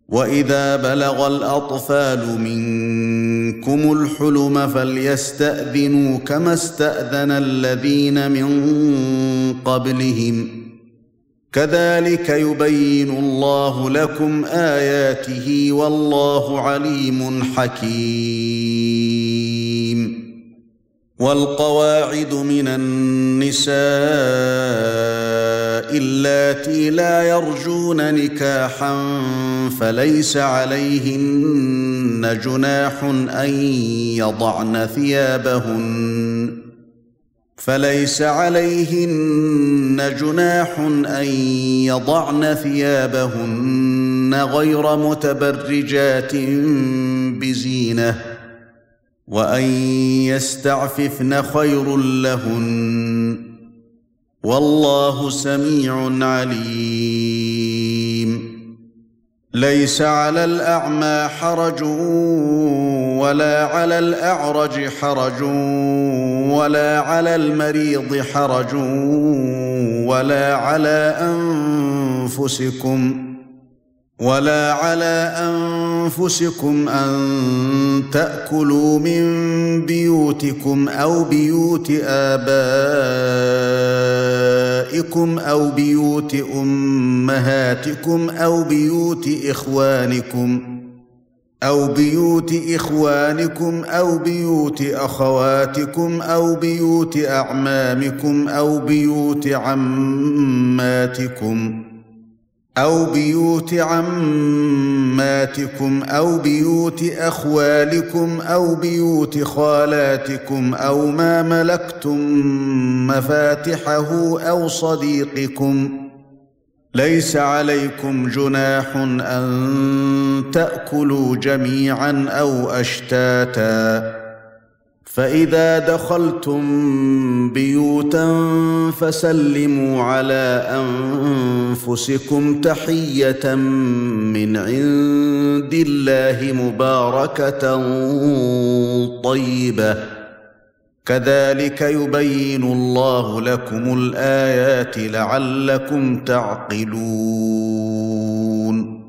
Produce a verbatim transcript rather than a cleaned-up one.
وإذا بلغ الأطفال منكم الحلم فليستأذنوا كما استأذن الذين من قبلهم كذلك يبين الله لكم آياته والله عليم حكيم. والقواعد من النساء اللاتي لا يرجون نكاحا فليس عليهن جناح أن يضعن ثيابهن فليس عليهن جناح أن يضعن ثيابهن غير متبرجات بزينة وأن يستعففن خير لهن والله سميع عليم. ليس على الأعمى حرج ولا على الأعرج حرج ولا على المريض حرج ولا على أنفسكم ولا على أنفسكم أن تأكلوا من بيوتكم أو بيوت آبائكم أو بيوت أمهاتكم أو بيوت إخوانكم أو بيوت إخوانكم أو بيوت أخواتكم أو بيوت أعمامكم أو بيوت عماتكم أو بيوت عماتكم أو بيوت أخوالكم أو بيوت خالاتكم أو ما ملكتم مفاتحه أو صديقكم. ليس عليكم جناح أن تأكلوا جميعا أو أشتاتا فإذا دخلتم بيوتا فسلموا على أنفسكم تحية من عند الله مباركة طيبة كذلك يبين الله لكم الآيات لعلكم تعقلون.